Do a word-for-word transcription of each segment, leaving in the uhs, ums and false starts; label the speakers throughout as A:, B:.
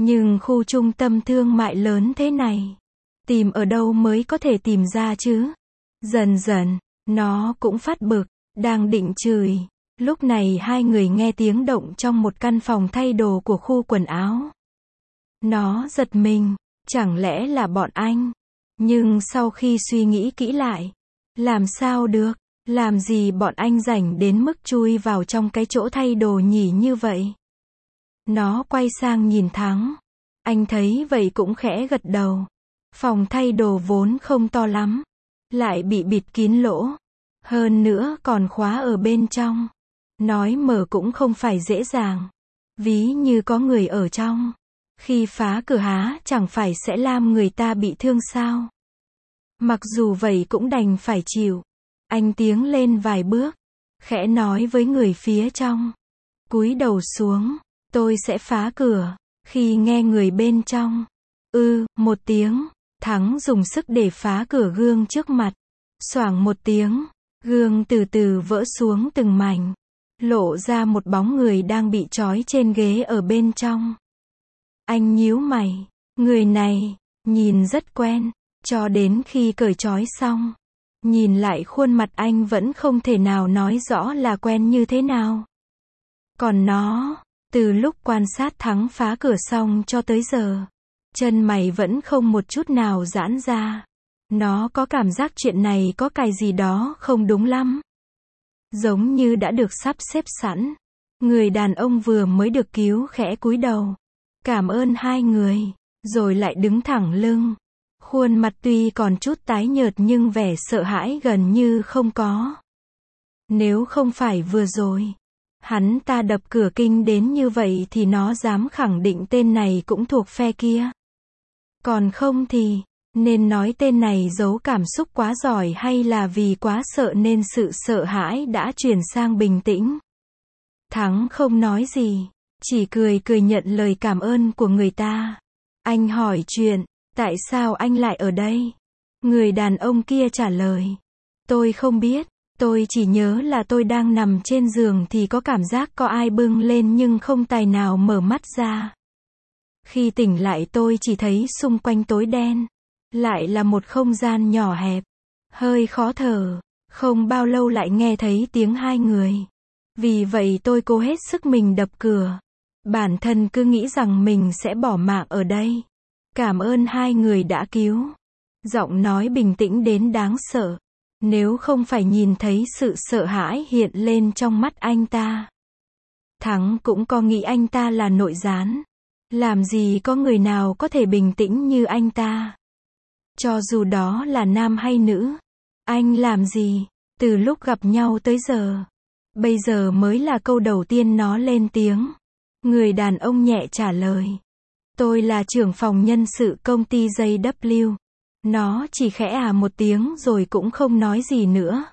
A: Nhưng khu trung tâm thương mại lớn thế này, tìm ở đâu mới có thể tìm ra chứ? Dần dần, nó cũng phát bực, đang định chửi. Lúc này hai người nghe tiếng động trong một căn phòng thay đồ của khu quần áo. Nó giật mình, chẳng lẽ là bọn anh? Nhưng sau khi suy nghĩ kỹ lại, làm sao được, làm gì bọn anh rảnh đến mức chui vào trong cái chỗ thay đồ nhỉ như vậy? Nó quay sang nhìn Thắng. Anh thấy vậy cũng khẽ gật đầu. Phòng thay đồ vốn không to lắm, lại bị bịt kín lỗ. Hơn nữa còn khóa ở bên trong. Nói mở cũng không phải dễ dàng. Ví như có người ở trong. Khi phá cửa há chẳng phải sẽ làm người ta bị thương sao? Mặc dù vậy cũng đành phải chịu. Anh tiến lên vài bước, khẽ nói với người phía trong. Cúi đầu xuống, tôi sẽ phá cửa. Khi nghe người bên trong, ư, một tiếng, Thắng dùng sức để phá cửa gương trước mặt. Xoảng một tiếng, gương từ từ vỡ xuống từng mảnh, lộ ra một bóng người đang bị trói trên ghế ở bên trong. Anh nhíu mày, người này, nhìn rất quen, cho đến khi cởi trói xong. Nhìn lại khuôn mặt anh vẫn không thể nào nói rõ là quen như thế nào. Còn nó, từ lúc quan sát Thắng phá cửa xong cho tới giờ, chân mày vẫn không một chút nào giãn ra. Nó có cảm giác chuyện này có cái gì đó không đúng lắm. Giống như đã được sắp xếp sẵn. Người đàn ông vừa mới được cứu khẽ cúi đầu. Cảm ơn hai người, rồi lại đứng thẳng lưng. Khuôn mặt tuy còn chút tái nhợt nhưng vẻ sợ hãi gần như không có. Nếu không phải vừa rồi, hắn ta đập cửa kinh đến như vậy thì nó dám khẳng định tên này cũng thuộc phe kia. Còn không thì, nên nói tên này giấu cảm xúc quá giỏi hay là vì quá sợ nên sự sợ hãi đã chuyển sang bình tĩnh. Thắng không nói gì, chỉ cười cười nhận lời cảm ơn của người ta. Anh hỏi chuyện, tại sao anh lại ở đây? Người đàn ông kia trả lời. Tôi không biết, tôi chỉ nhớ là tôi đang nằm trên giường thì có cảm giác có ai bưng lên nhưng không tài nào mở mắt ra. Khi tỉnh lại tôi chỉ thấy xung quanh tối đen. Lại là một không gian nhỏ hẹp. Hơi khó thở. Không bao lâu lại nghe thấy tiếng hai người. Vì vậy tôi cố hết sức mình đập cửa. Bản thân cứ nghĩ rằng mình sẽ bỏ mạng ở đây. Cảm ơn hai người đã cứu. Giọng nói bình tĩnh đến đáng sợ. Nếu không phải nhìn thấy sự sợ hãi hiện lên trong mắt anh ta. Thắng cũng có nghĩ anh ta là nội gián. Làm gì có người nào có thể bình tĩnh như anh ta. Cho dù đó là nam hay nữ. Anh làm gì, từ lúc gặp nhau tới giờ. Bây giờ mới là câu đầu tiên nó lên tiếng. Người đàn ông nhẹ trả lời. Tôi là trưởng phòng nhân sự công ty J W. Nó chỉ khẽ à một tiếng rồi cũng không nói gì nữa.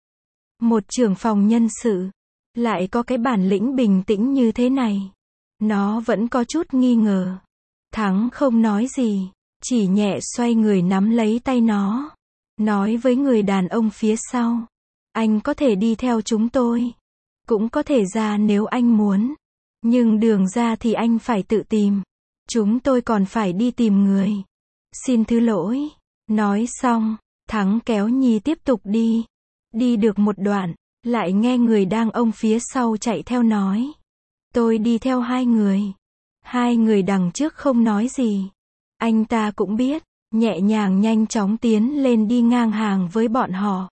A: Một trưởng phòng nhân sự, lại có cái bản lĩnh bình tĩnh như thế này. Nó vẫn có chút nghi ngờ. Thắng không nói gì, chỉ nhẹ xoay người nắm lấy tay nó. Nói với người đàn ông phía sau. Anh có thể đi theo chúng tôi. Cũng có thể ra nếu anh muốn. Nhưng đường ra thì anh phải tự tìm. Chúng tôi còn phải đi tìm người. Xin thứ lỗi. Nói xong, Thắng kéo Nhi tiếp tục đi. Đi được một đoạn, lại nghe người đang ông phía sau chạy theo nói. Tôi đi theo hai người. Hai người đằng trước không nói gì. Anh ta cũng biết, nhẹ nhàng nhanh chóng tiến lên đi ngang hàng với bọn họ.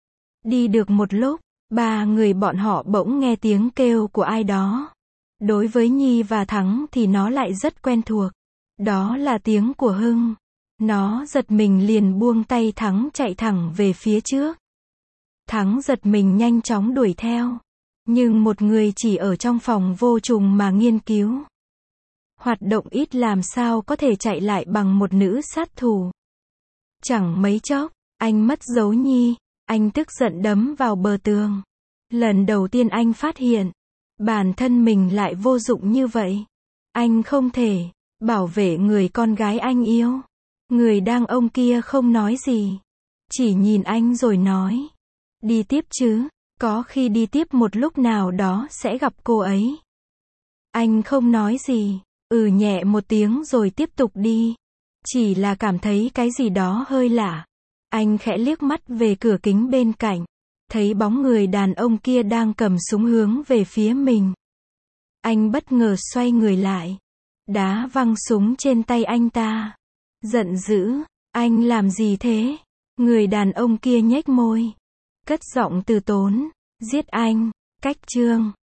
A: Đi được một lúc, ba người bọn họ bỗng nghe tiếng kêu của ai đó. Đối với Nhi và Thắng thì nó lại rất quen thuộc. Đó là tiếng của Hưng. Nó giật mình liền buông tay Thắng chạy thẳng về phía trước. Thắng giật mình nhanh chóng đuổi theo. Nhưng một người chỉ ở trong phòng vô trùng mà nghiên cứu. Hoạt động ít làm sao có thể chạy lại bằng một nữ sát thủ. Chẳng mấy chốc, anh mất dấu Nhi. Anh tức giận đấm vào bờ tường. Lần đầu tiên anh phát hiện, bản thân mình lại vô dụng như vậy. Anh không thể bảo vệ người con gái anh yêu. Người đàn ông kia không nói gì. Chỉ nhìn anh rồi nói. Đi tiếp chứ, có khi đi tiếp một lúc nào đó sẽ gặp cô ấy. Anh không nói gì. Ừ nhẹ một tiếng rồi tiếp tục đi. Chỉ là cảm thấy cái gì đó hơi lạ. Anh khẽ liếc mắt về cửa kính bên cạnh. Thấy bóng người đàn ông kia đang cầm súng hướng về phía mình. Anh bất ngờ xoay người lại. Đá văng súng trên tay anh ta. Giận dữ, anh làm gì thế? Người đàn ông kia nhếch môi. Cất giọng từ tốn. Giết anh. Cách chương.